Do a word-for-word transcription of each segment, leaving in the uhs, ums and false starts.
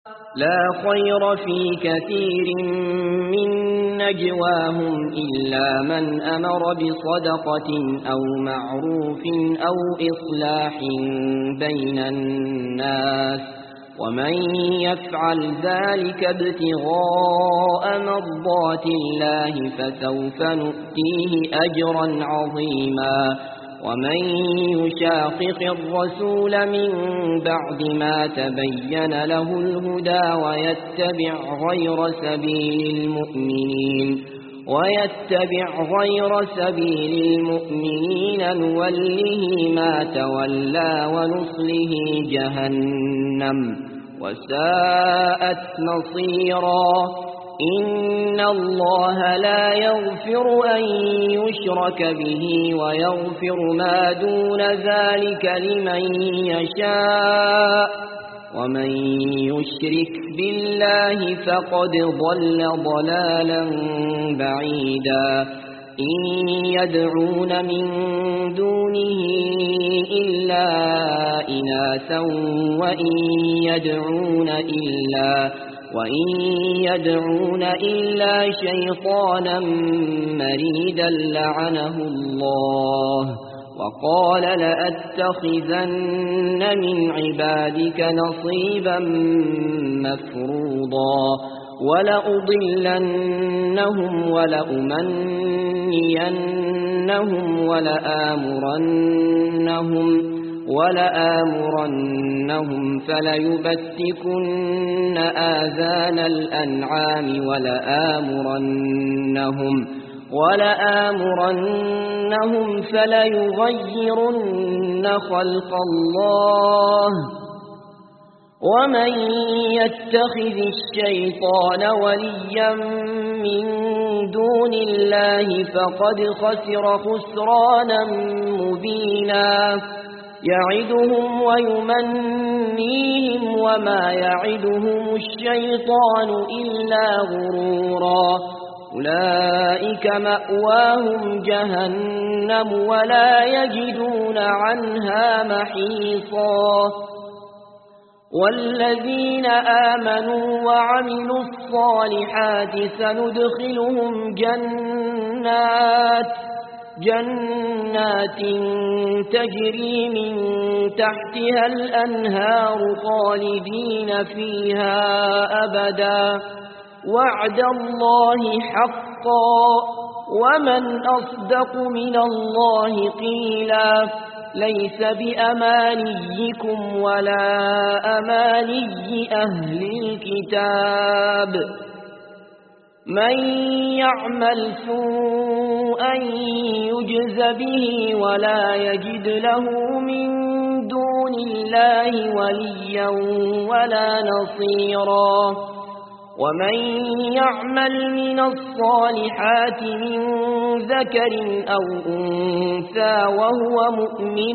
لا خير في كثير من نجواهم إلا من أمر بصدقة أو معروف أو إصلاح بين الناس ومن يفعل ذلك ابتغاء مرضات الله فسوف نؤتيه أجرا عظيما ومن يشاقق الرسول من بعد ما تبين له الهدى ويتبع غير سبيل المؤمنين ويتبع غير سبيل المؤمنين نوله ما تولى ونصله جهنم وساءت مصيرا إن الله لا يغفر أن يشرك به ويغفر ما دون ذلك لمن يشاء ومن يشرك بالله فقد ضل ضلالا بعيدا إن يدعون من دونه إلا إناثا وإن يدعون إلا وإن يدعون إلا شيطانا مريدا لعنه الله وقال لأتخذن من عبادك نصيبا مفروضا ولأضلنهم ولأمنينهم ولآمرنهم ولآمرنهم فليبتكن آذان الأنعام ولآمرنهم ولآمرنهم فليغيرن خلق الله ومن يتخذ الشيطان وليا من دون الله فقد خسر خسرانا مبينا يعدهم ويمنيهم وما يعدهم الشيطان إلا غرورا أولئك مأواهم جهنم ولا يجدون عنها محيصا والذين آمنوا وعملوا الصالحات سندخلهم جنات جنات تجري من تحتها الأنهار خالدين فيها أبدا وعد الله حقا ومن أصدق من الله قيلا ليس بأمانيكم ولا أماني أهل الكتاب من يعمل سوءا يجز به ولا يجد له من دون الله وليا ولا نصيرا ومن يعمل من الصالحات من ذكر أو أنثى وهو مؤمن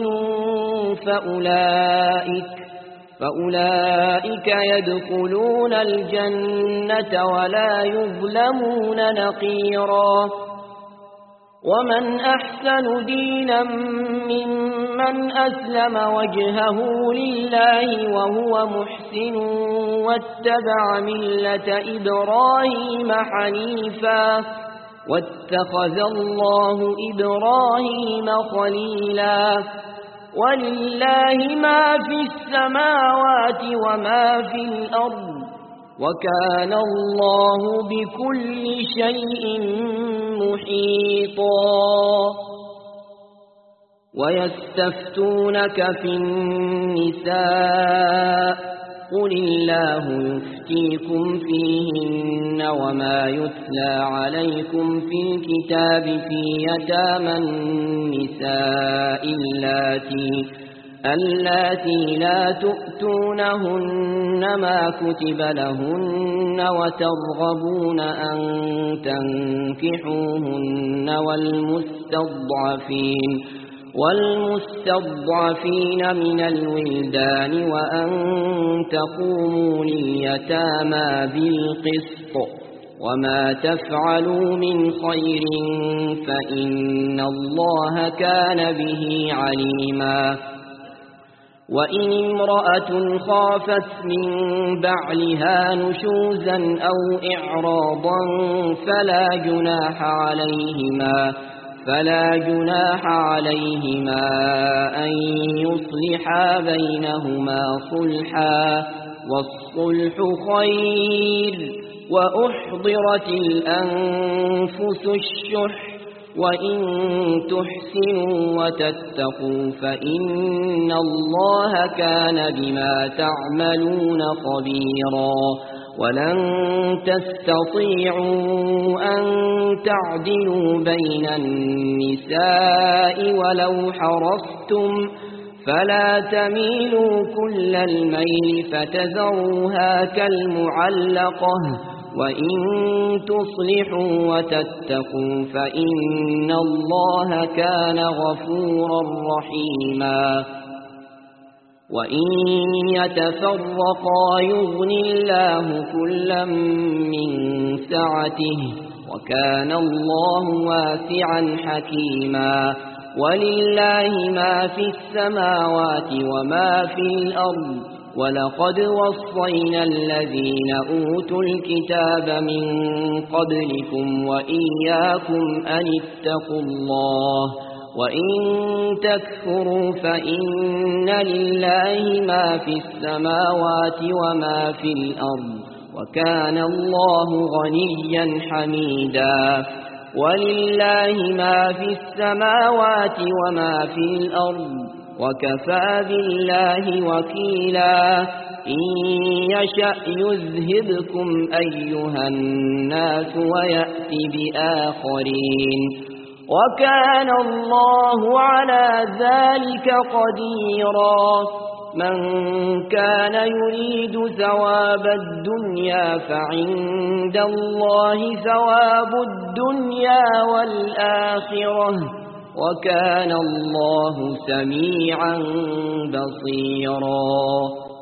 فأولئك فأولئك يدخلون الجنة ولا يظلمون نقيرا ومن أحسن دينا ممن أسلم وجهه لله وهو محسن واتبع ملة إبراهيم حنيفا واتخذ الله إبراهيم خليلا ولله ما في السماوات وما في الأرض وكان الله بكل شيء محيطا ويستفتونك في النساء قل الله يفتيكم فيهن وما يتلى عليكم في الكتاب في يتامى النساء اللاتي اللاتي لا تؤتونهن ما كتب لهن وترغبون أن تنكحوهن والمستضعفين والمستضعفين من الولدان وأن تقوموا لليتامى بالقسط وما تفعلوا من خير فإن الله كان به عليما وإن امرأة خافت من بعلها نشوزا أو إعراضا فلا جناح عليهما فلا جناح عليهما أن يصلحا بينهما صلحا والصلح خير وأحضرت الأنفس الشح وإن تحسنوا وتتقوا فإن الله كان بما تعملون خبيرا ولن تستطيعوا أن تعدلوا بين النساء ولو حرصتم فلا تميلوا كل الميل فتذروها كالمعلقة وإن تصلحوا وتتقوا فإن الله كان غفورا رحيما وإن يتفرقا يغن الله كلا من سعته وكان الله واسعا حكيما ولله ما في السماوات وما في الأرض ولقد وصينا الذين أوتوا الكتاب من قبلكم وإياكم أن اتقوا الله وإن تكفروا فإن لله ما في السماوات وما في الأرض وكان الله غنيا حميدا ولله ما في السماوات وما في الأرض وكفى بالله وكيلا إن يشأ يذهبكم أيها الناس ويأتي بآخرين وكان الله على ذلك قديرا من كان يريد ثواب الدنيا فعند الله ثواب الدنيا والآخرة وكان الله سميعا بصيرا.